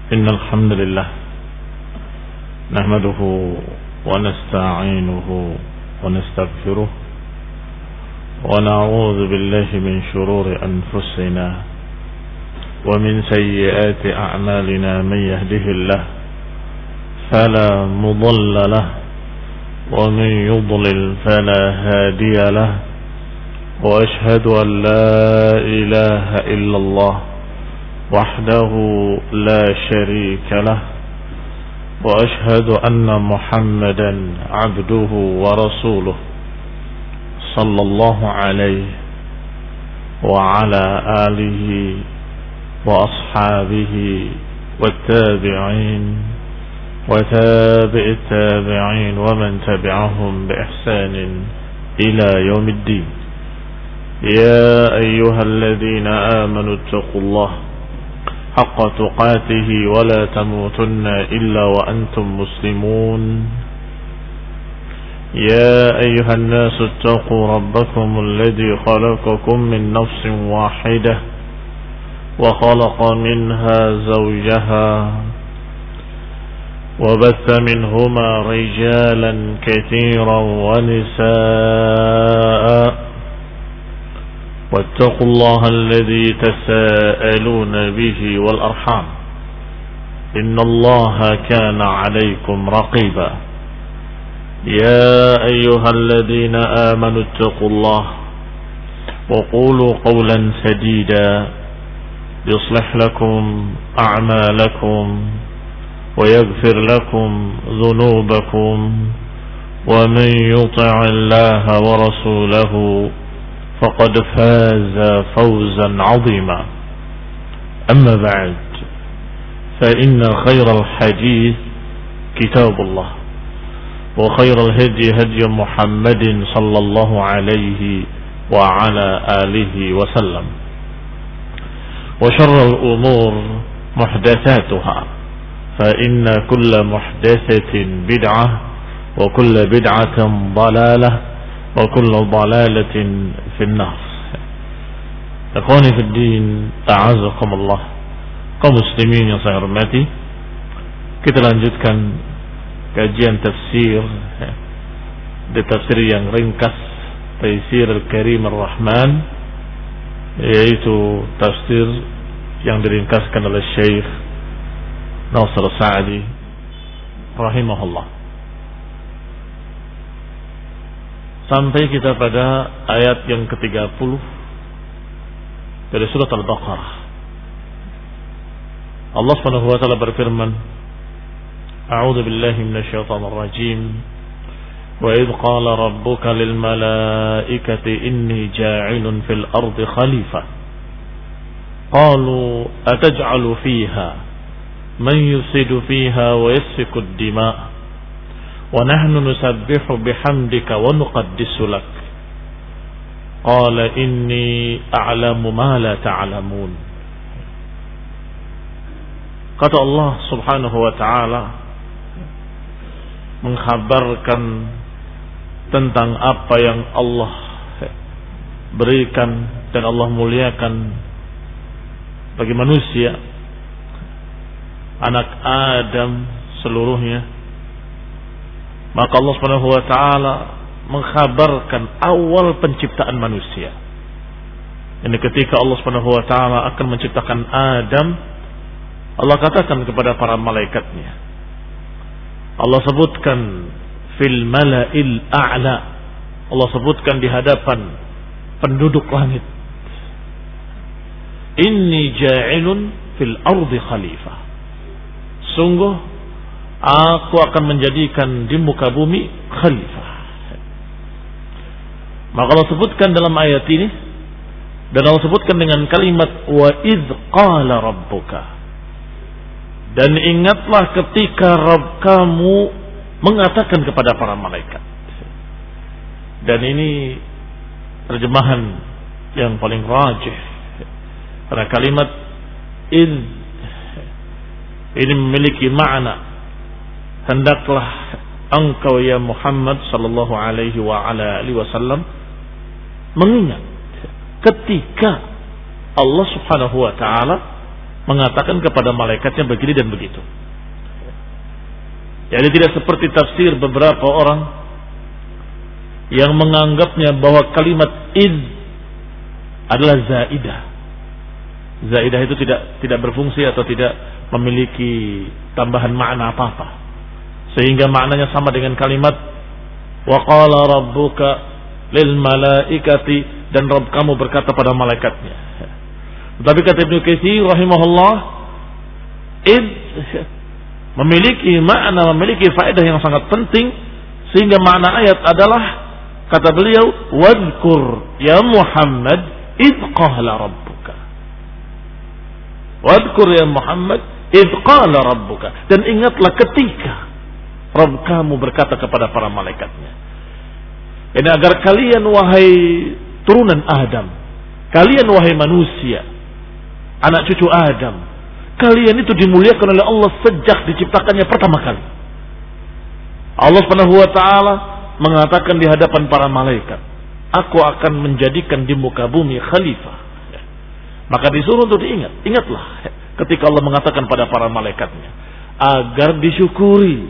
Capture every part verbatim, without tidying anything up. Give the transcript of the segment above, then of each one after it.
إن الحمد لله نحمده ونستعينه ونستغفره ونعوذ بالله من شرور أنفسنا ومن سيئات أعمالنا من يهده الله فلا مضل له ومن يضلل فلا هادي له وأشهد أن لا إله إلا الله وحده لا شريك له وأشهد أن محمدا عبده ورسوله صلى الله عليه وعلى آله وأصحابه والتابعين وتابع التابعين ومن تبعهم بإحسان إلى يوم الدين. يا أيها الذين آمنوا اتقوا الله حق تقاته ولا تموتن إلا وأنتم مسلمون. يا أيها الناس اتقوا ربكم الذي خلقكم من نفس واحدة وخلق منها زوجها وبث منهما رجالا كثيرا ونساء واتقوا الله الذي تساءلون به والأرحام إن الله كان عليكم رقيبا. يا أيها الذين آمنوا اتقوا الله وقولوا قولا سديدا يصلح لكم أعمالكم ويغفر لكم ذنوبكم ومن يطع الله ورسوله فقد فاز فوزا عظيما. أما بعد فإن خير الحديث كتاب الله وخير الهدي هدي محمد صلى الله عليه وعلى آله وسلم وشر الأمور محدثاتها فإن كل محدثة بدعة وكل بدعة ضلالة وكل ضلالة في النار. Ikhwani fi din, a'azakumullah. Kaum muslimin yang saya hormati, kita lanjutkan kajian tafsir di tafsir yang ringkas Taisir Al-Karim Ar-Rahman, yaitu tafsir yang diringkaskan oleh Syekh Nasir Sa'di rahimahullah. Sampai kita pada ayat yang ketiga puluh dari surat Al-Baqarah. Allah Subhanahu wa taala berfirman, A'udzu billahi minasyaitonir rajim. Wa idh qala rabbuka lil malaikati inni ja'ilun fil ardi khalifah. Qalu ataj'alu fiha man yufsidu fiha wa yasfiku ad-dima' wa nahnu nusabbihu bihamdika wa nuqaddisu lak. Qala inni a'lamu ma la ta'lamun. Kata Allah Subhanahu wa taala mengkhabarkan tentang apa yang Allah berikan dan Allah muliakan bagi manusia, anak Adam seluruhnya. Maka Allah Subhanahu wa taala mengkhabarkan awal penciptaan manusia. Ini ketika Allah Subhanahu wa taala akan menciptakan Adam, Allah katakan kepada para malaikatnya. Allah sebutkan fil mala'il a'la. Allah sebutkan di hadapan penduduk langit. Inni ja'ilun fil ardi khalifah. Sungguh aku akan menjadikan di muka bumi khalifah. Maka Allah sebutkan dalam ayat ini, dan Allah sebutkan dengan kalimat wa idh qala rabbuka. Dan ingatlah ketika Rabb kamu mengatakan kepada para malaikat. Dan ini terjemahan yang paling rajih, karena kalimat idh ini memiliki makna hendaklah engkau ya Muhammad sallallahu alaihi wa ala alihi wasallam mengingat ketika Allah Subhanahu wa taala mengatakan kepada malaikatnya begini dan begitu. Jadi tidak seperti tafsir beberapa orang yang menganggapnya bahwa kalimat id adalah zaidah. Zaidah itu tidak tidak berfungsi atau tidak memiliki tambahan makna apa-apa, sehingga maknanya sama dengan kalimat wa qala rabbuka lil malaikati, dan Rabb kamu berkata pada malaikatnya. Tetapi kata Ibnu Katsir rahimahullah, id memiliki makna, memiliki faedah yang sangat penting, sehingga makna ayat adalah, kata beliau, wadhkur ya Muhammad id qala rabbuka. Wadhkur ya Muhammad id qala rabbuka, dan ingatlah ketika Rabb kamu berkata kepada para malaikatnya. Ini agar kalian wahai turunan Adam, kalian wahai manusia, anak cucu Adam, kalian itu dimuliakan oleh Allah sejak diciptakannya pertama kali. Allah Subhanahu wa taala mengatakan di hadapan para malaikat, aku akan menjadikan di muka bumi khalifah. Maka disuruh untuk diingat, ingatlah ketika Allah mengatakan pada para malaikatnya, agar disyukuri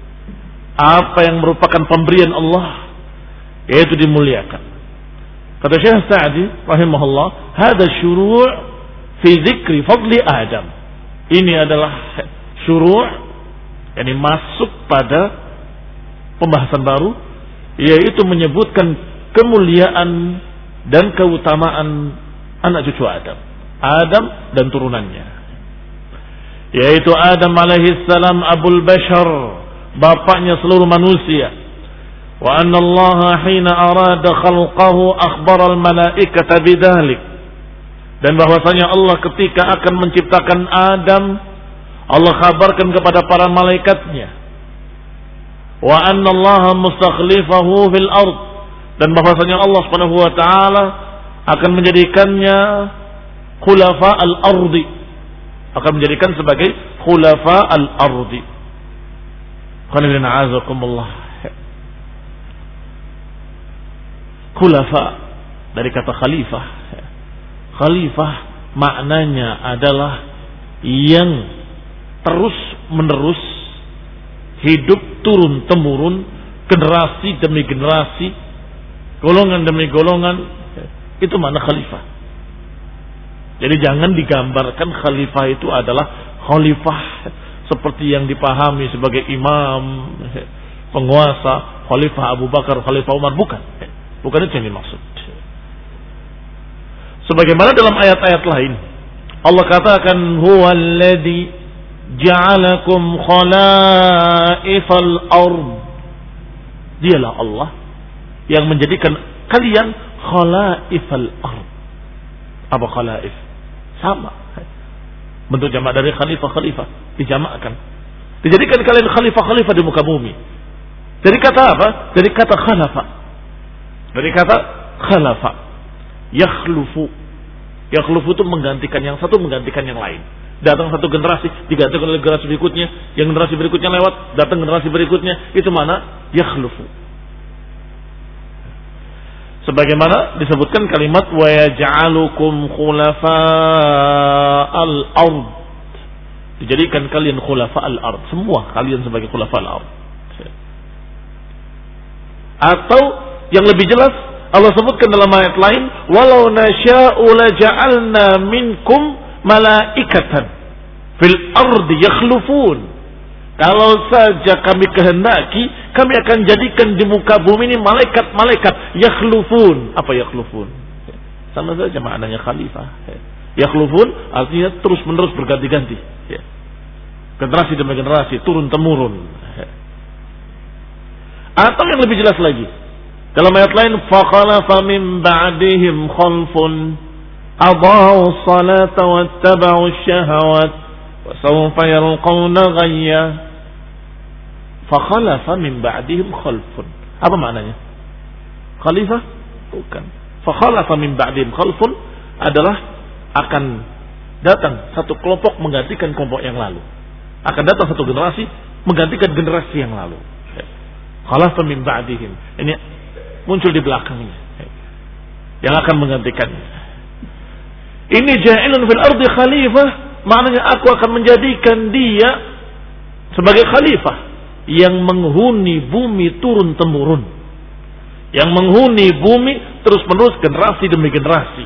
apa yang merupakan pemberian Allah, yaitu dimuliakan. Kata Syekh Sa'di rahimahullah, hada syuru' fi dzikri fadli Adam. Ini adalah syuru', yakni masuk pada pembahasan baru, yaitu menyebutkan kemuliaan dan keutamaan anak cucu Adam, Adam dan turunannya, yaitu Adam alaihi salam abul bashar, bapaknya seluruh manusia. Wa anna Allah hina arada khalqahu akhbara al-malaikata bidzalik, dan bahwasanya Allah ketika akan menciptakan Adam, Allah kabarkan kepada para malaikatnya, wa anna Allah mustakhlifahu fil ard, dan bahwasanya Allah Subhanahu wa taala akan menjadikannya khulafa al-ardi, akan menjadikan sebagai khulafa al-ardi. Qanilna a'azakumullah. Khulafa dari kata khalifah. Khalifah maknanya adalah yang terus menerus hidup turun temurun, generasi demi generasi, golongan demi golongan. Itu makna khalifah. Jadi jangan digambarkan khalifah itu adalah khalifah seperti yang dipahami sebagai imam, penguasa, khalifah Abu Bakar, khalifah Umar. Bukan. Bukan itu yang dimaksud. Sebagaimana dalam ayat-ayat lain, Allah katakan, huwallazi ja'alakum khalaifal ard. Dialah Allah yang menjadikan kalian khalaifal ard. Apa khalaif? Sama. Bentuk jamak dari khalifah-khalifah, dijamakkan. Dijadikan kalian khalifah-khalifah di muka bumi. Dari kata apa? Dari kata khalafa. Dari kata khalafa. Yakhlufu. Yakhlufu itu menggantikan yang satu, menggantikan yang lain. Datang satu generasi, digantikan oleh generasi berikutnya, yang generasi berikutnya lewat, datang generasi berikutnya. Itu mana? Yakhlufu. Sebagaimana disebutkan kalimat wa yaj'alukum khulafa'al ard. Dijadikan kalian khulafa'al ard. Semua kalian sebagai khulafa'al ard. Atau yang lebih jelas Allah sebutkan dalam ayat lain, walau nasya'u laja'alna minkum malaikatan fil ardi yakhlufun. Kalau saja kami kehendaki, kami akan jadikan di muka bumi ini malaikat-malaikat yakhlufun. Apa yakhlufun? Sama saja maknanya khalifah. Yakhlufun artinya terus menerus berganti-ganti. Generasi demi generasi, turun temurun. Atau yang lebih jelas lagi, dalam ayat lain, fakhalafa min ba'dihim khalfun adha'u salata wattaba'u syahawat wa sawfa yalqawna ghayya. Fakhalafa min ba'dihim khalfun. Apa maknanya? Khalifah? Bukan. Fakhalafa min ba'dihim khalfun adalah akan datang satu kelompok menggantikan kelompok yang lalu. Akan datang satu generasi menggantikan generasi yang lalu. Khalafa min ba'dihim. Ini muncul di belakangnya yang akan menggantikannya. Ini ja'ilun fil ardi khalifah, maknanya aku akan menjadikan dia sebagai khalifah yang menghuni bumi turun temurun, yang menghuni bumi terus menerus generasi demi generasi.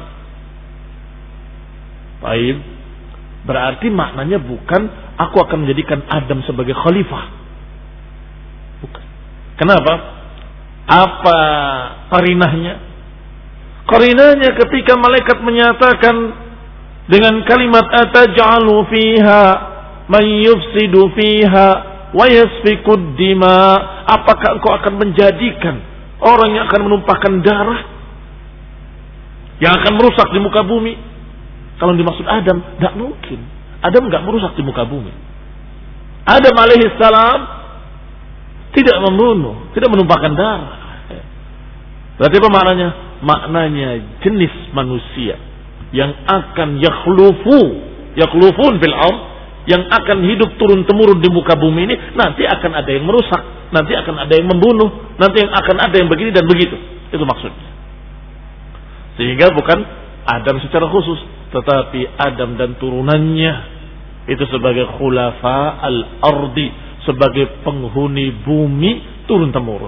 Baik, berarti maknanya bukan aku akan menjadikan Adam sebagai khalifah. Bukan. Kenapa? Apa qarinahnya? Qarinahnya ketika malaikat menyatakan dengan kalimat ataj'alu fiha man yufsidu fiha wa yasfikud dima, apakah engkau akan menjadikan orang yang akan menumpahkan darah, yang akan merusak di muka bumi? Kalau dimaksud Adam, tidak mungkin. Adam tidak merusak di muka bumi. Adam alaihissalam tidak membunuh, tidak menumpahkan darah. Berarti apa maknanya? Maknanya jenis manusia yang akan yakhlufu, yakhlufun fil ardh, yang akan hidup turun temurun di muka bumi ini, nanti akan ada yang merusak, nanti akan ada yang membunuh, nanti akan ada yang begini dan begitu. Itu maksudnya. Sehingga bukan Adam secara khusus, tetapi Adam dan turunannya itu sebagai khulafa al-ardi, sebagai penghuni bumi turun temurun.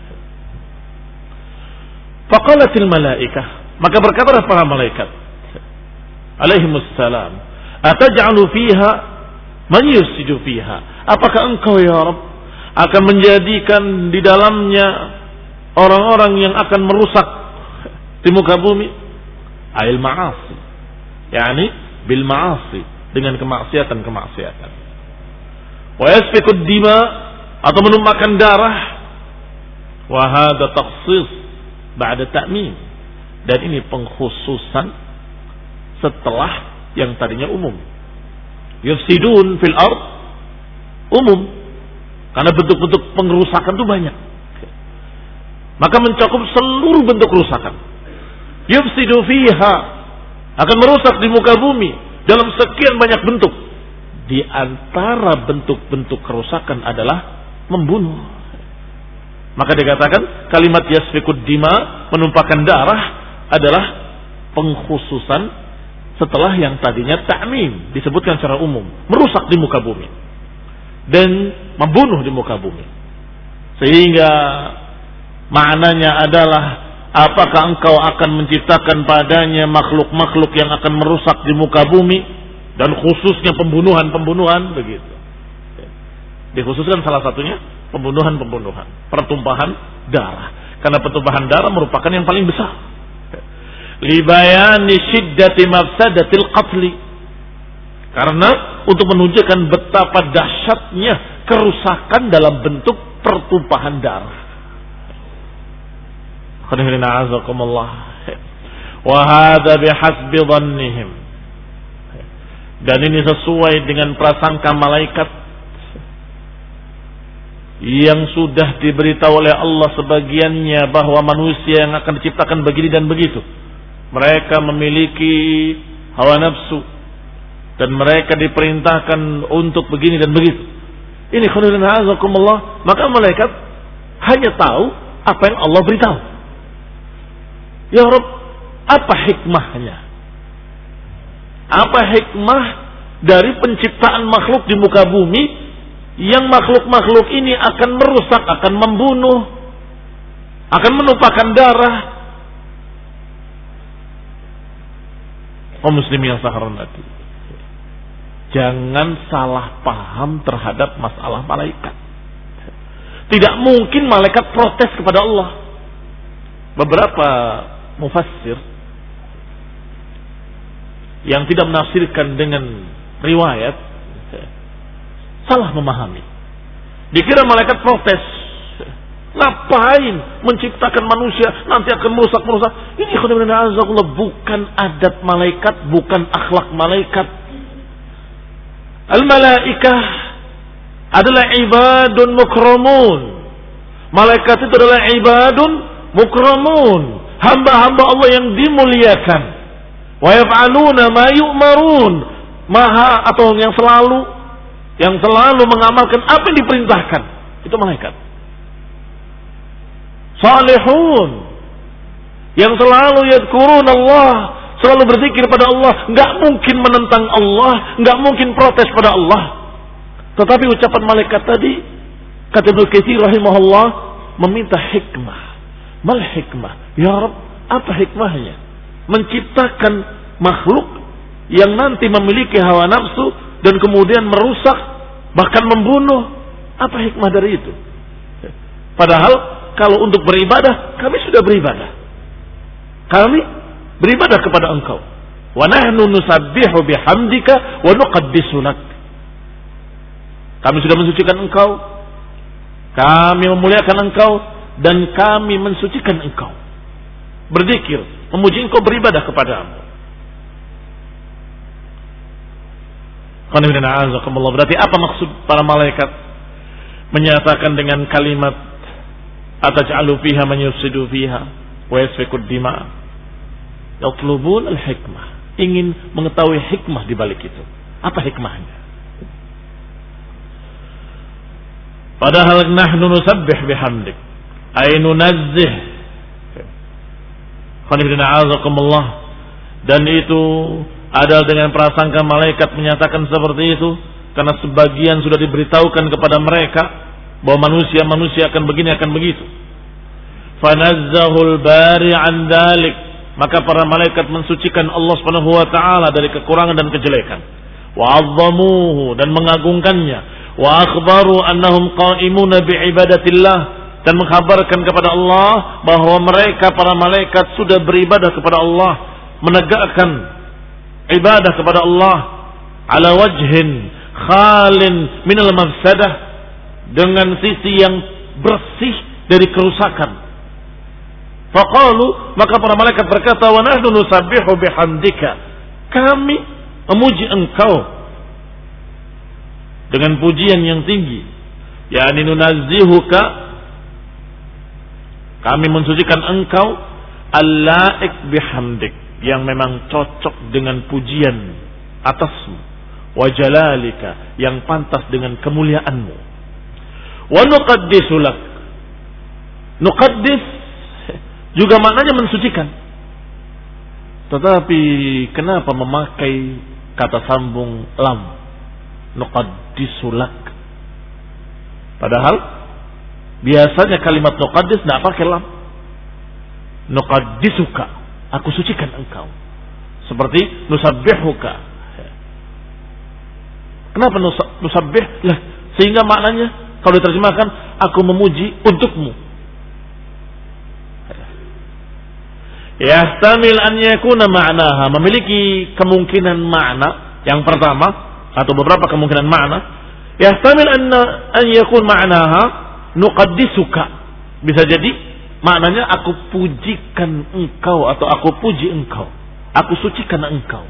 Faqalatil malaikah, maka berkatalah para malaikat alaihimussalam, ataj'alu fiha man yufsidu fiha, apakah engkau ya Rabb akan menjadikan di dalamnya orang-orang yang akan merusak di muka bumi? Ail ma'asi, yakni bil ma'asi, dengan kemaksiatan-kemaksiatan. Wa yasfikud dima, atau menumpahkan darah. Wa hadha takhsis ba'da ta'mim, dan ini pengkhususan setelah yang tadinya umum. Yufsidun fil ard umum, karena bentuk-bentuk pengerusakan itu banyak, maka mencakup seluruh bentuk kerusakan. Yufsidu fiha, akan merusak di muka bumi dalam sekian banyak bentuk. Di antara bentuk-bentuk kerusakan adalah membunuh. Maka dikatakan kalimat yasfikud dima, menumpahkan darah, adalah pengkhususan setelah yang tadinya ta'mim, disebutkan secara umum, merusak di muka bumi dan membunuh di muka bumi. Sehingga maknanya adalah, apakah engkau akan menciptakan padanya makhluk-makhluk yang akan merusak di muka bumi, dan khususnya pembunuhan-pembunuhan, begitu. Dikhususkan salah satunya pembunuhan-pembunuhan, pertumpahan darah, karena pertumpahan darah merupakan yang paling besar. Libayani syiddati mafsadatil qatli, karena untuk menunjukkan betapa dahsyatnya kerusakan dalam bentuk pertumpahan darah. Wa hadza bihasbi dhannihim, dan ini sesuai dengan prasangka malaikat yang sudah diberitahu oleh Allah sebagiannya bahwa manusia yang akan diciptakan begini dan begitu. Mereka memiliki hawa nafsu dan mereka diperintahkan untuk begini dan begitu. Ini khairan azakumullah, maka malaikat hanya tahu apa yang Allah beritahu. Ya Rabb, apa hikmahnya? Apa hikmah dari penciptaan makhluk di muka bumi, yang makhluk-makhluk ini akan merusak, akan membunuh, akan menumpahkan darah? Oh muslimin yang saya hormati, jangan salah paham terhadap masalah malaikat. Tidak mungkin malaikat protes kepada Allah. Beberapa mufassir yang tidak menafsirkan dengan riwayat salah memahami. Dikira malaikat protes, ngapain menciptakan manusia nanti akan merusak-merusak. Ini khairan bukan adat malaikat, bukan akhlak malaikat. Al-malaikah adalah ibadun mukramun. Malaikat itu adalah ibadun mukramun, hamba-hamba Allah yang dimuliakan. Wa yaf'aluna ma yu'marun, maha atau yang selalu yang selalu mengamalkan apa yang diperintahkan. Itu malaikat. Salihun, yang selalu yadhkurun Allah, selalu berzikir pada Allah, nggak mungkin menentang Allah, nggak mungkin protes pada Allah. Tetapi ucapan malaikat tadi, kata Ibnu Katsir rahimahullah, meminta hikmah. Mal hikmah? Ya Rabb, apa hikmahnya? Menciptakan makhluk yang nanti memiliki hawa nafsu dan kemudian merusak, bahkan membunuh. Apa hikmah dari itu? Padahal kalau untuk beribadah, kami sudah beribadah. Kami beribadah kepada Engkau. Wa nahnu nusabbihu bihamdika wa nuqaddisu lak. Kami sudah mensucikan Engkau. Kami memuliakan Engkau dan kami mensucikan Engkau. Berzikir, memuji Engkau, beribadah kepadamu. Berarti apa maksud para malaikat menyatakan dengan kalimat ataj'alu fiha man yufsidu fiha wa yasfiku ad-dima'? Yatlubun al-hikmah, ingin mengetahui hikmah di balik itu. Apa hikmahnya? Padahal nahnu nusabbih bihamdik, ay nunazzih. Dan itu adalah dengan prasangka malaikat menyatakan seperti itu karena sebagian sudah diberitahukan kepada mereka bahwa manusia-manusia akan begini, akan begitu. Fanazzahul bari an dalik, maka para malaikat mensucikan Allah Subhanahu wa taala dari kekurangan dan kejelekan. Wa 'azzamuhu, dan mengagungkannya. Wa akhbaru annahum qa'imuna bi ibadatillah, dan mengkhabarkan kepada Allah bahwa mereka para malaikat sudah beribadah kepada Allah, menegakkan ibadah kepada Allah ala wajhin khalin minal mafsadah, dengan sisi yang bersih dari kerusakan. Faqalu, maka para malaikat berkata, wa nahnu nusabbihu bihamdika, kami memuji Engkau dengan pujian yang tinggi, yakni nunazzihuka, kami mensucikan Engkau, al-laik bihamdik, yang memang cocok dengan pujian atasmu, wa jalalika, yang pantas dengan kemuliaanmu, wa nuqaddisu lak. Nuqaddis juga maknanya mensucikan, tetapi kenapa memakai kata sambung lam, nuqaddisu lak? Padahal biasanya kalimat nuqaddis tidak pakai lam. Nuqaddisuka, aku sucikan engkau. Seperti nusabbihuka. Kenapa nusabbih? Lah, sehingga maknanya kalau diterjemahkan, aku memuji untukmu. Yahtamil an yakuna ma'naha, memiliki kemungkinan makna yang pertama atau beberapa kemungkinan makna. Yahtamil an an yakun ma'naha nuqaddisuka, bisa jadi maknanya aku pujikan engkau atau aku puji engkau, aku sucikan engkau.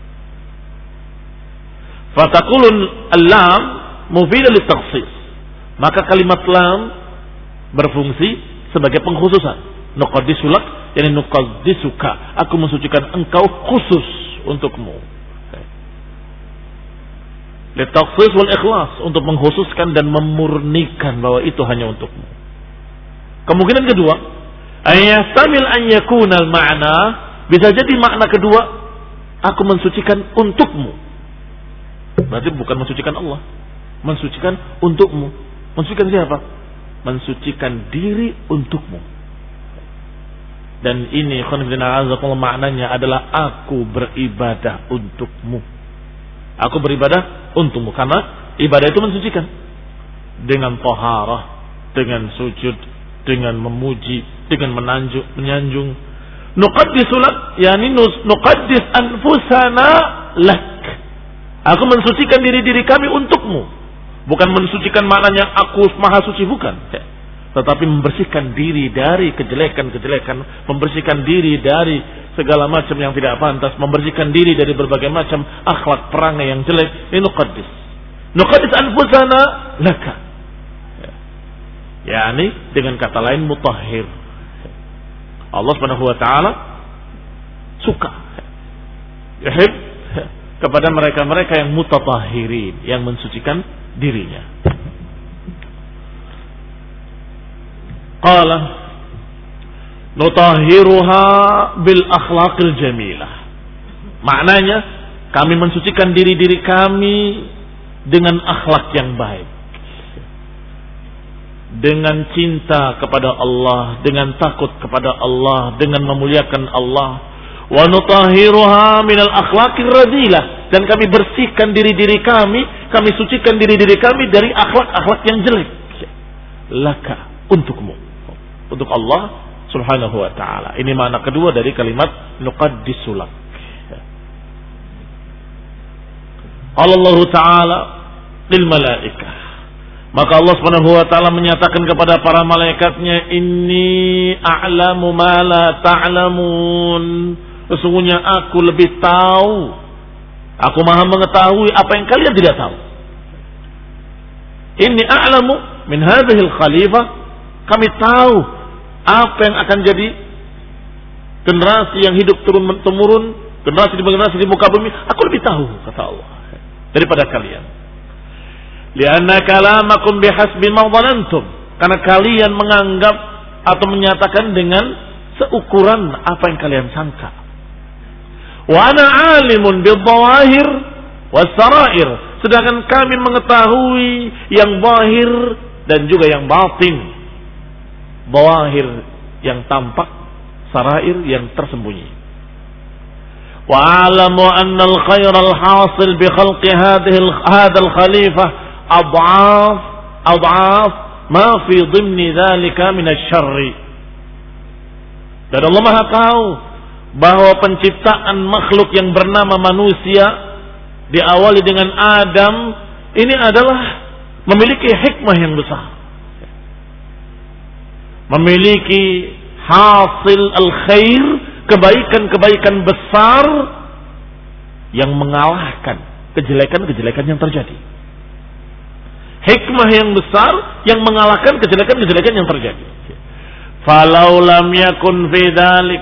Fataqulun al-lam mufidah lit-takhsis, maka kalimat lam berfungsi sebagai pengkhususan. Nuqaddisulak, yani nuqaddisuka, aku mensucikan engkau khusus untukmu. Lit-takhsis wal ikhlas, untuk mengkhususkan dan memurnikan bahwa itu hanya untukmu. Kemungkinan kedua, ayyatamil an yakunal ma'na, bisa jadi makna kedua, aku mensucikan untukmu. Berarti bukan mensucikan Allah, mensucikan untukmu. Mensucikan siapa? Mensucikan diri untukmu. Dan ini maknanya adalah aku beribadah untukmu. Aku beribadah untukmu, karena ibadah itu mensucikan dengan taharah, dengan sujud, dengan memuji, dengan menanjuk, menyanjung. Nuqaddisu lak, yani nuqaddis anfusana lak. Aku mensucikan diri-diri kami untukmu. Bukan mensucikan maknanya aku maha suci, bukan. Tetapi membersihkan diri dari kejelekan-kejelekan, membersihkan diri dari segala macam yang tidak pantas, membersihkan diri dari berbagai macam akhlak perangai yang jelek. Ini nuqaddis. Nuqaddis anfusana laka. Yani dengan kata lain mutahhir. Allah Subhanahu wa taala suka, yuhib, kepada mereka-mereka yang mutatahhirin, yang mensucikan dirinya. Qala nutahhiruha bil akhlaqil jamilah. Maknanya kami mensucikan diri-diri kami dengan akhlak yang baik, dengan cinta kepada Allah, dengan takut kepada Allah, dengan memuliakan Allah. Wa nutahhiruha minal akhlaqir radilah, dan kami bersihkan diri-diri kami, kami sucikan diri-diri kami dari akhlak-akhlak yang jelek. Laka, untukmu, untuk Allah Subhanahu wa ta'ala. Ini makna kedua dari kalimat nuqaddisulak. Allah Ta'ala lil malaikah, maka Allah Subhanahu wa ta'ala menyatakan kepada para malaikatnya, inni a'lamu ma la ta'lamun, sesungguhnya aku lebih tahu, aku maha mengetahui apa yang kalian tidak tahu. Inni a'lamu min hadhil khalifah, kami tahu apa yang akan jadi generasi yang hidup turun temurun, generasi demi generasi di muka bumi, aku lebih tahu, kata Allah, daripada kalian. Lianna kalamakum bihasbi ma dhanantum, karena kalian menganggap atau menyatakan dengan seukuran apa yang kalian sangka. Wa ana alimun bidh-dhawahir was-sarair, sedangkan kami mengetahui yang zahir dan juga yang batin. Dhawahir yang tampak, sarair yang tersembunyi. Wa a'lamu anna al-khayra al-hasil bi khalqi hadhihi hadha al-khalifah ad'af ad'af ma fi dhimni dhalika min asy-syarr. Dan Allah Maha tahu bahwa penciptaan makhluk yang bernama manusia diawali dengan Adam ini adalah memiliki hikmah yang besar, memiliki hasil al-khair, kebaikan-kebaikan besar yang mengalahkan kejelekan-kejelekan yang terjadi. Hikmah yang besar yang mengalahkan kejelekan-kejelekan yang terjadi. Falau lam yakun fi dzalik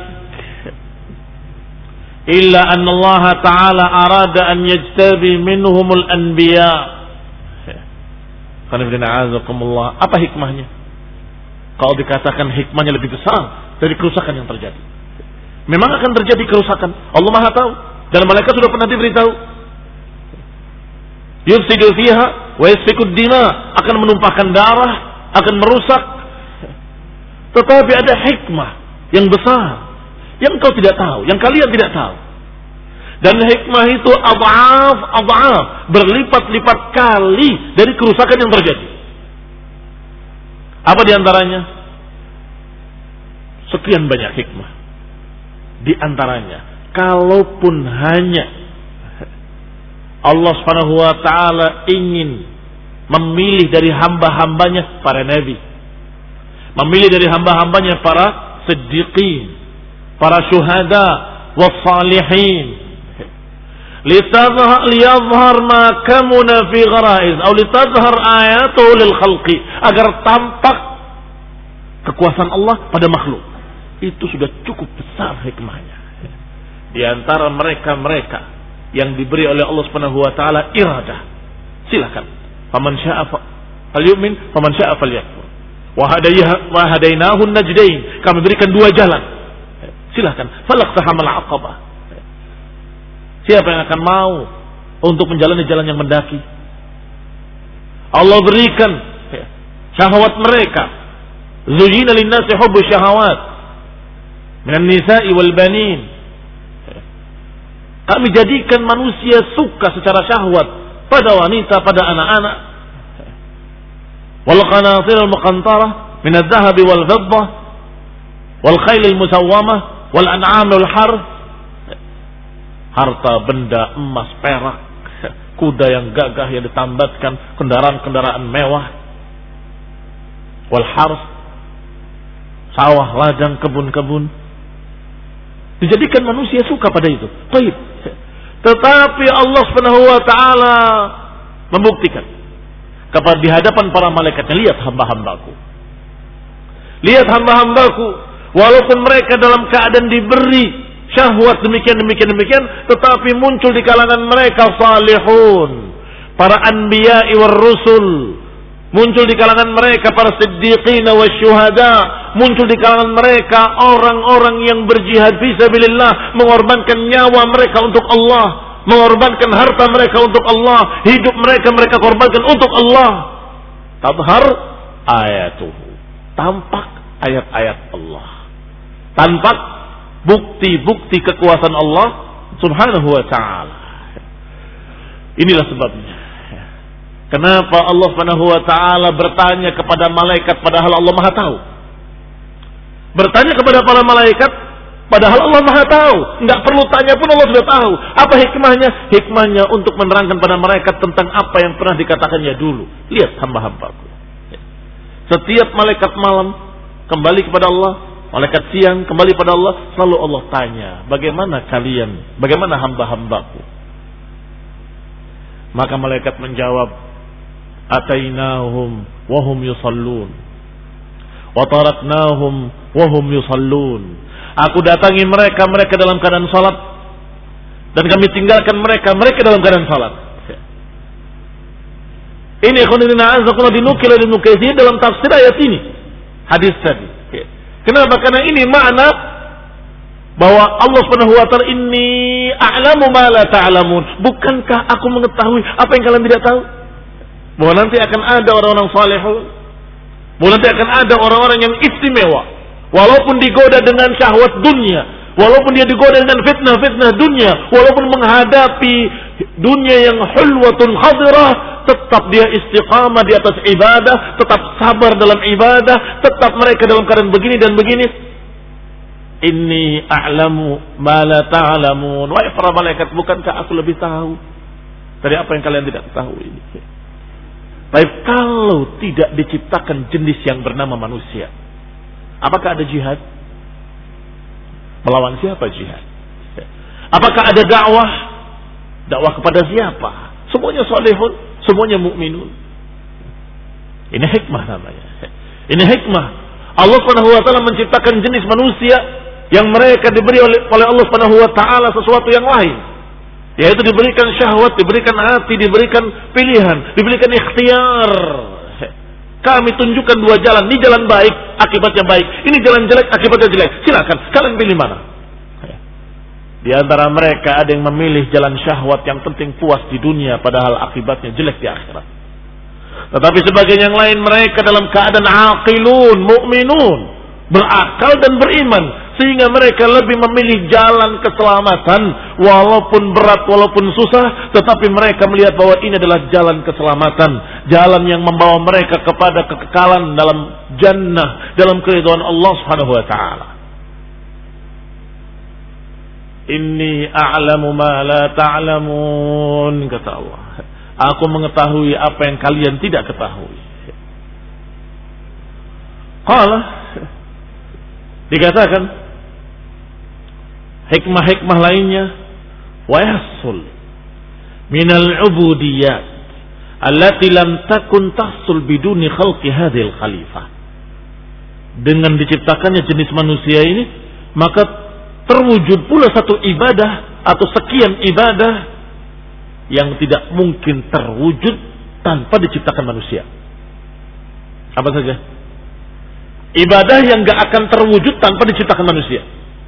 illa anna Allah Ta'ala arada an yajtabi minhumul anbiya. Apa hikmahnya? Kalau dikatakan hikmahnya lebih besar dari kerusakan yang terjadi. Memang akan terjadi kerusakan, Allah Maha tahu, dan malaikat sudah pernah diberitahu. Yufsidu fiha wa yasfikud dima, akan menumpahkan darah, akan merusak. Tetapi ada hikmah yang besar yang kau tidak tahu, yang kalian tidak tahu. Dan hikmah itu ad'af ad'af, berlipat-lipat kali dari kerusakan yang terjadi. Apa diantaranya? Sekian banyak hikmah. Di antaranya, kalaupun hanya Allah Subhanahu wa ta'ala ingin memilih dari hamba-hambanya para nabi, memilih dari hamba-hambanya para siddiqin, para syuhada wassalihin, liyadhhar ma kamuna fi gharaiz atau litadhhar ayatuhu lil khalqi, agar tampak kekuasaan Allah pada makhluk. Itu sudah cukup besar hikmahnya. Di antara mereka-mereka yang diberi oleh Allah Subhanahu wa taala iradah, silakan, faman syaa'a falyu'min faman syaa'a falyakfur. Wa hadainahu najdain, kami berikan dua jalan, silakan, falaqtahamal aqabah. Siapa yang akan mau untuk menjalani jalan yang mendaki? Allah berikan syahwat mereka. Zuyyina lin-nasi hubbu syahawat minan nisa'i wal banin. Kami jadikan manusia suka secara syahwat pada wanita, pada anak-anak. Wal qanatir al muqantarah min adh-dhahab wal fiddah wal khayl al musawwamah wal an'am wal harth, harta benda emas, perak, kuda yang gagah yang ditambatkan, kendaraan-kendaraan mewah, wal harth, sawah, ladang, kebun-kebun. Dijadikan manusia suka pada itu. Baik. Tetapi Allah Subhanahu wa taala membuktikan kepada di hadapan para malaikatnya, lihat hamba-hambaku. Lihat hamba-hambaku, walaupun mereka dalam keadaan diberi syahwat demikian demikian demikian, tetapi muncul di kalangan mereka salihun, para anbiya'i war rusul, muncul di kalangan mereka para siddiqin wa syuhada, muncul di kalangan mereka orang-orang yang berjihad fisabilillah, mengorbankan nyawa mereka untuk Allah, mengorbankan harta mereka untuk Allah, hidup mereka mereka korbankan untuk Allah. Tadhar ayatuhu, tampak ayat-ayat Allah, tampak bukti-bukti kekuasaan Allah Subhanahu wa ta'ala. Inilah sebabnya kenapa Allah Subhanahu wa ta'ala bertanya kepada malaikat padahal Allah Maha tahu. Bertanya kepada para malaikat padahal Allah Maha tahu. Enggak perlu tanya pun Allah sudah tahu. Apa hikmahnya? Hikmahnya untuk menerangkan pada malaikat tentang apa yang pernah dikatakannya dulu. Lihat hamba-hambaku. Setiap malaikat malam kembali kepada Allah, malaikat siang kembali pada Allah, selalu Allah tanya, bagaimana kalian, bagaimana hamba-hambaku? Maka malaikat menjawab, atainahum wahum yusallun wa taraknahum wahum yusallun. Aku datangi mereka, mereka dalam keadaan salat, dan kami tinggalkan mereka, mereka dalam keadaan salat. Ini khonirina azakullah dinukil oleh Ibnu Katsir dalam tafsir ayat ini, hadis tadi. Kenapa? Karena ini makna bahwa Allah Subhanahu wa ta'ala, inni a'lamu ma la ta'lamun. Bukankah aku mengetahui apa yang kalian tidak tahu? Bahwa nanti akan ada orang-orang salihun, bahwa nanti akan ada orang-orang yang istimewa, walaupun digoda dengan syahwat dunia, walaupun dia digoda dengan fitnah-fitnah dunia, walaupun menghadapi dunia yang hulwatun khadirah, tetap dia istiqamah di atas ibadah, tetap sabar dalam ibadah, tetap mereka dalam keadaan begini dan begini. Inni a'lamu ma la ta'lamun. Wahai para malaikat, bukankah aku lebih tahu dari apa yang kalian tidak ketahui? Baik, kalau tidak diciptakan jenis yang bernama manusia, apakah ada jihad? Melawan siapa jihad? Apakah ada dakwah? Dakwah kepada siapa? Semuanya salihun, semuanya mukminun. Ini hikmah namanya. Ini hikmah. Allah Subhanahu wa ta'ala menciptakan jenis manusia yang mereka diberi oleh, oleh Allah Subhanahu wa ta'ala sesuatu yang lain, yaitu diberikan syahwat, diberikan hati, diberikan pilihan, diberikan ikhtiar. Kami tunjukkan dua jalan, ini jalan baik, akibatnya baik, ini jalan jelek, akibatnya jelek. Silakan, kalian pilih mana? Di antara mereka ada yang memilih jalan syahwat yang penting puas di dunia, padahal akibatnya jelek di akhirat. Tetapi sebagian yang lain mereka dalam keadaan aqilun, mu'minun, berakal dan beriman, sehingga mereka lebih memilih jalan keselamatan, walaupun berat, walaupun susah, tetapi mereka melihat bahwa ini adalah jalan keselamatan, jalan yang membawa mereka kepada kekekalan dalam jannah, dalam keridhaan Allah Subhanahu wa ta'ala. Inni a'lamu ma la ta'lamun, kata Allah. Aku mengetahui apa yang kalian tidak ketahui. Qala, dikatakan hikmah-hikmah lainnya, wa yahsul minal ubudiyat allati lam takun tahsul biduni khalqi hadhil khalifah. Dengan diciptakannya jenis manusia ini, maka terwujud pula satu ibadah atau sekian ibadah yang tidak mungkin terwujud tanpa diciptakan manusia. Apa saja? Ibadah yang gak akan terwujud tanpa diciptakan manusia.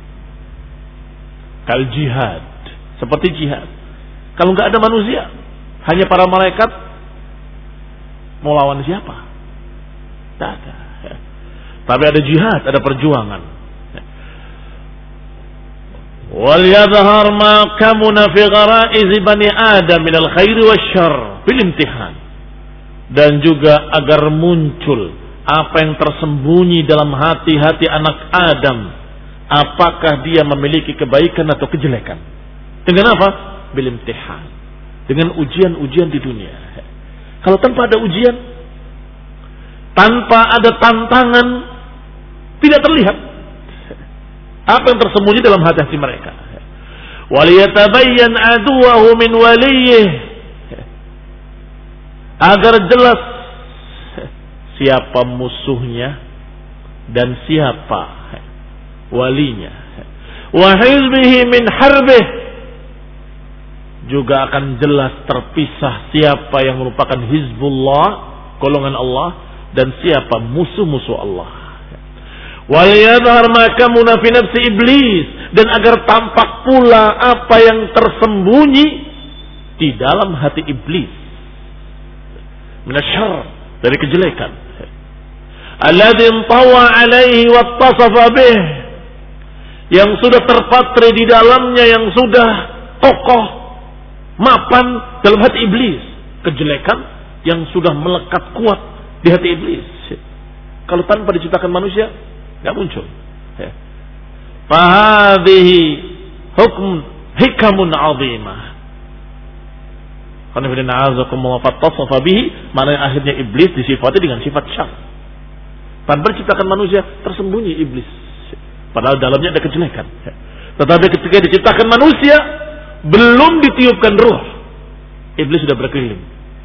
Kal jihad, seperti jihad. Kalau gak ada manusia, hanya para malaikat, mau lawan siapa? Tak ada. Ya. Tapi ada jihad, ada perjuangan. Ya. Wal yadhhar ma kamuna fi ghara'iz bani Adam min al khair wasyarr bil imtihan. Dan juga agar muncul apa yang tersembunyi dalam hati-hati anak Adam, apakah dia memiliki kebaikan atau kejelekan. Dengan apa? Bil imtihan. Dengan ujian-ujian di dunia. Kalau tanpa ada ujian, tanpa ada tantangan, tidak terlihat apa yang tersembunyi dalam hati-hati mereka. Waliyatabayyan aduwahu min waliyih, agar jelas siapa musuhnya dan siapa walinya. Wa hizbihi min harbih, juga akan jelas terpisah siapa yang merupakan hizbullah, golongan Allah, dan siapa musuh-musuh Allah. Wal yadhhar ma kamuna fi nafsi iblis, dan agar tampak pula apa yang tersembunyi di dalam hati iblis. Minasyarr, dari kejelekan. Alladzi tawa alaihi wattasafa bih, yang sudah terpatri di dalamnya, yang sudah kokoh mapan dalam hati iblis. Kejelekan yang sudah melekat kuat di hati iblis. Kalau tanpa diciptakan manusia, nggak muncul. Fahadhihi hukm hikamun azimah. Karena bila na'azakumullah fattasafa bihi, mana akhirnya iblis disifati dengan sifat syarr. Tanpa diciptakan manusia, tersembunyi iblis. Padahal dalamnya ada kejelekan. Tetapi ketika diciptakan manusia, belum ditiupkan ruh, iblis sudah berkeliling.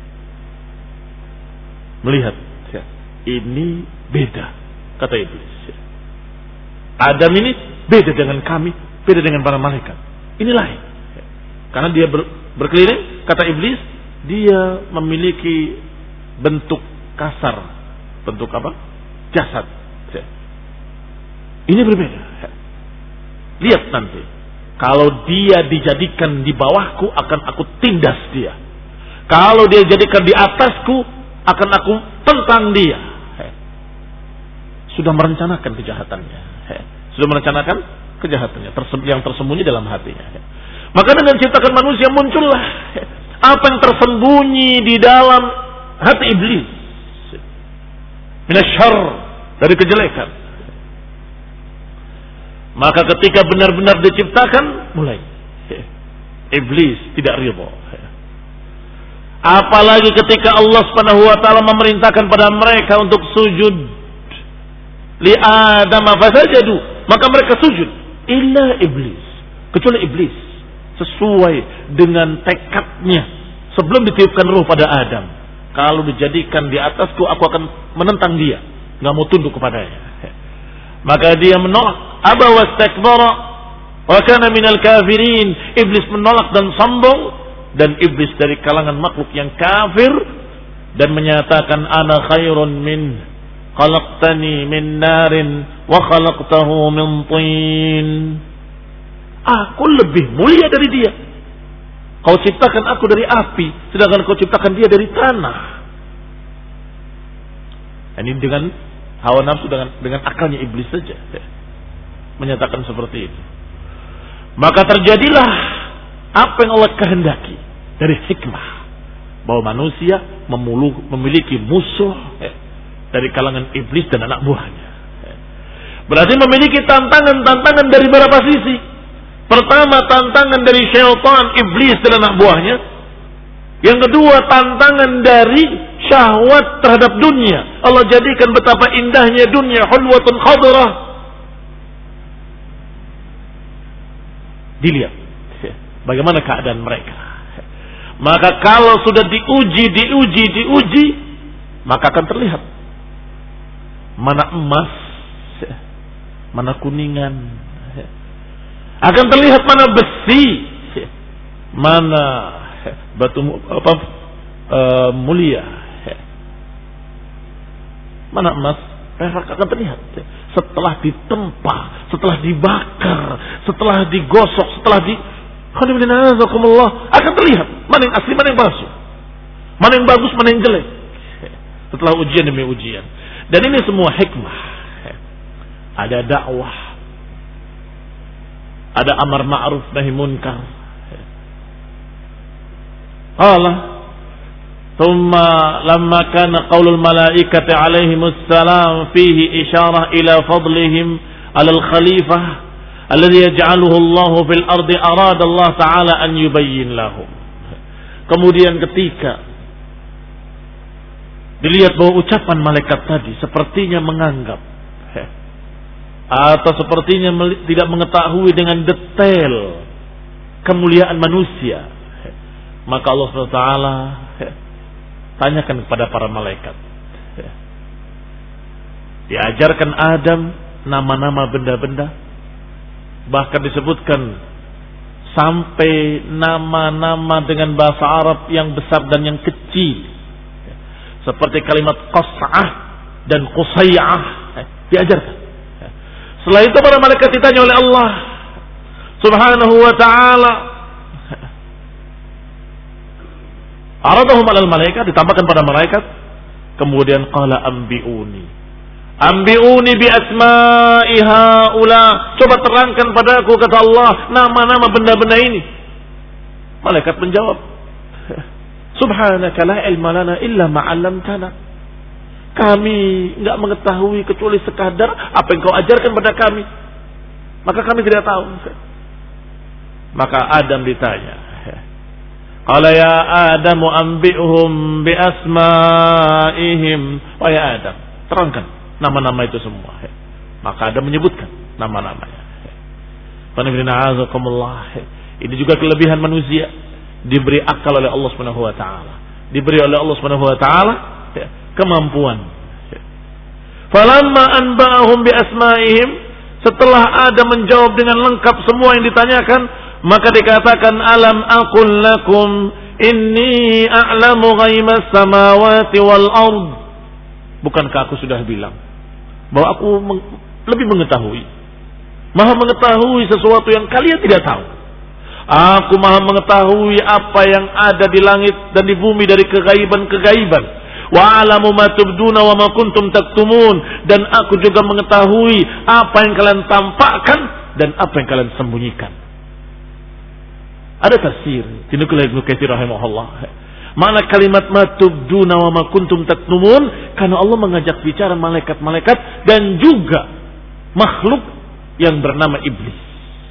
Melihat, ini beda, kata iblis. Adam ini beda dengan kami, beda dengan para malaikat. Ini lain. Karena dia ber, berkeliling, kata iblis, dia memiliki bentuk kasar. Bentuk apa? Jasad. Ini berbeda. Lihat nanti. Kalau dia dijadikan di bawahku, akan aku tindas dia. Kalau dia dijadikan di atasku, akan aku tentang dia. Sudah merencanakan kejahatannya. Sudah merencanakan kejahatannya yang tersembunyi dalam hatinya. Maka dengan ciptakan manusia muncullah apa yang tersembunyi di dalam hati iblis. Minasyarr, dari kejelekan. Maka ketika benar-benar diciptakan, mulai iblis tidak ridha. Apalagi ketika Allah Subhanahu wa taala memerintahkan pada mereka untuk sujud li Adam fasajadu, maka mereka sujud illa iblis, kecuali iblis, sesuai dengan tekadnya sebelum ditiupkan ruh pada Adam. Kalau dijadikan di atasku, aku akan menentang dia, nggak mau tunduk kepadanya. Maka dia menolak. Aba wastakbara wa kana minal kafirin. Iblis menolak dan sombong, dan iblis dari kalangan makhluk yang kafir, dan menyatakan ana khairun min khalaqtani min narin wa khalaqtahu min tin. Aku lebih mulia dari dia. Kau ciptakan aku dari api, sedangkan kau ciptakan dia dari tanah. Ini dengan hawa nafsu, dengan dengan akalnya iblis saja menyatakan seperti itu. Maka terjadilah apa yang Allah kehendaki dari hikmah, bahwa manusia memulu, memiliki musuh eh, dari kalangan iblis dan anak buahnya. Eh. Berarti memiliki tantangan-tantangan dari beberapa sisi. Pertama, tantangan dari syaitan, iblis dan anak buahnya. Yang kedua, tantangan dari syahwat terhadap dunia. Allah jadikan betapa indahnya dunia, hulwatun khadrah. Dilihat bagaimana keadaan mereka. Maka kalau sudah diuji, diuji, diuji, maka akan terlihat mana emas, mana kuningan, akan terlihat mana besi, mana batu apa uh, mulia, mana emas, perak akan terlihat. Setelah ditempa, setelah dibakar, setelah digosok, setelah di akan terlihat mana yang asli, mana yang palsu, mana yang bagus, mana yang jelek. Setelah ujian demi ujian. Dan ini semua hikmah. Ada dakwah, ada amar ma'ruf nahi munkar. Allah thumma lamma kana qaulul malaikati alaihimus salam fihi isyarah ila fadlihim ala al-khalifah alladhi yaj'aluhu Allah fil ardi, arada Allah taala an yubayyin lahum. Kemudian ketika dilihat bahwa ucapan malaikat tadi sepertinya menganggap atau sepertinya tidak mengetahui dengan detail kemuliaan manusia, maka Allah subhanahu wa taala tanyakan kepada para malaikat. Diajarkan Adam nama-nama benda-benda, bahkan disebutkan sampai nama-nama dengan bahasa Arab yang besar dan yang kecil, seperti kalimat qas'ah dan qusay'ah. Diajarkan Setelah itu para malaikat ditanya oleh Allah Subhanahu wa ta'ala. Aradahum alal malaikat, ditambahkan pada malaikat. Kemudian qala ambi'uni. Ambi'uni bi asma'i haula. Coba terangkan padaku, kata Allah, nama-nama benda-benda ini. Malaikat menjawab, subhanaka la ilma lana illa ma 'allamtana. Kami enggak mengetahui kecuali sekadar apa yang kau ajarkan pada kami. Maka kami tidak tahu. Maka Adam ditanya, qala ya Adam anbi'hum bi asma'ihim. Wahai Adam, terangkan nama-nama itu semua. Maka Adam menyebutkan nama-namanya. Ini juga kelebihan manusia, diberi akal oleh Allah Subhanahu wa taala, diberi oleh Allah Subhanahu wa taala kemampuan. Falamma anba'ahum bi asma'ihim, setelah Adam menjawab dengan lengkap semua yang ditanyakan, maka dikatakan, alam aqul lakum inni a'lamu ghaibas samawati wal ard. Bukankah aku sudah bilang bahwa aku meng- lebih mengetahui, maha mengetahui sesuatu yang kalian tidak tahu. Aku maha mengetahui apa yang ada di langit dan di bumi dari kegaiban-kegaiban. Wa a'lamu ma tubduna wa ma kuntum taktumun. Dan aku juga mengetahui apa yang kalian tampakkan dan apa yang kalian sembunyikan. Ada tafsir dinukil Ibnu Katsir rahimahullah. Mana kalimat ma tubduna wa ma kuntum taktumun, karena Allah mengajak bicara malaikat-malaikat dan juga makhluk yang bernama iblis.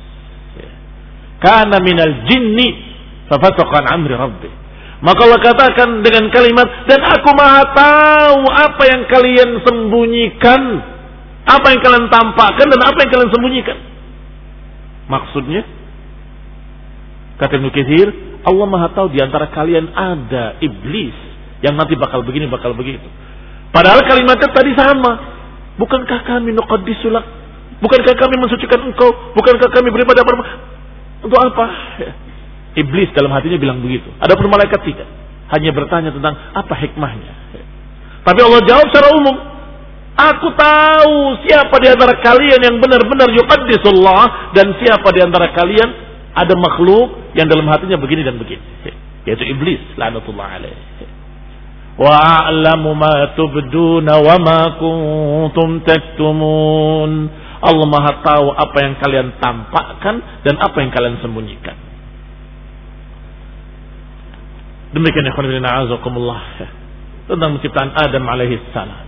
Kana minal jinni fafasaqa an amri rabbih. Maka Allah katakan dengan kalimat, dan aku maha tahu apa yang kalian sembunyikan, apa yang kalian tampakkan dan apa yang kalian sembunyikan. Maksudnya, kata Ibnu Katsir, Allah maha tahu di antara kalian ada iblis yang nanti bakal begini, bakal begitu. Padahal kalimatnya tadi sama. Bukankah kami nuqaddisulak? Bukankah kami mensucikan engkau? Bukankah kami beribadah pada? Untuk apa? Iblis dalam hatinya bilang begitu. Adapun malaikat tidak, hanya bertanya tentang apa hikmahnya. Tapi Allah jawab secara umum, aku tahu siapa di antara kalian yang benar-benar yuqaddisullah, dan siapa di antara kalian ada makhluk yang dalam hatinya begini dan begini, yaitu iblis laknatullah alaihi. Wa a'lamu ma tubduna wa ma kuntum taktumun. Allah maha tahu apa yang kalian tampakkan dan apa yang kalian sembunyikan. Demikian ya khairin a'azakumullah tentang penciptaan Adam alaihi salam.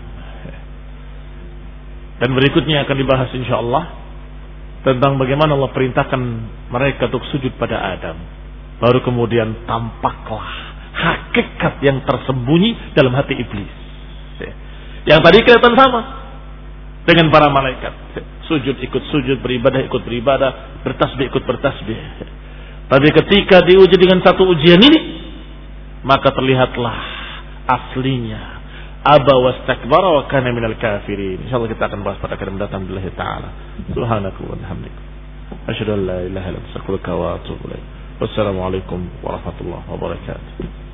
Dan berikutnya akan dibahas insyaallah tentang bagaimana Allah perintahkan mereka untuk sujud pada Adam. Baru kemudian tampaklah hakikat yang tersembunyi dalam hati iblis. Yang tadi kelihatan sama dengan para malaikat. Sujud ikut sujud, beribadah ikut beribadah, bertasbih ikut bertasbih. Tapi ketika diuji dengan satu ujian ini, maka terlihatlah aslinya. Aba wastakbara wa kana minal kafirin. Insyaallah kita akan bahas pada kali mendatang billahi taala. Subhanallahi wa bihamdihi. Asyhadu an la ilaha illa anta astaghfiruka wa atubu ilaik. Wassalamualaikum warahmatullahi wabarakatuh.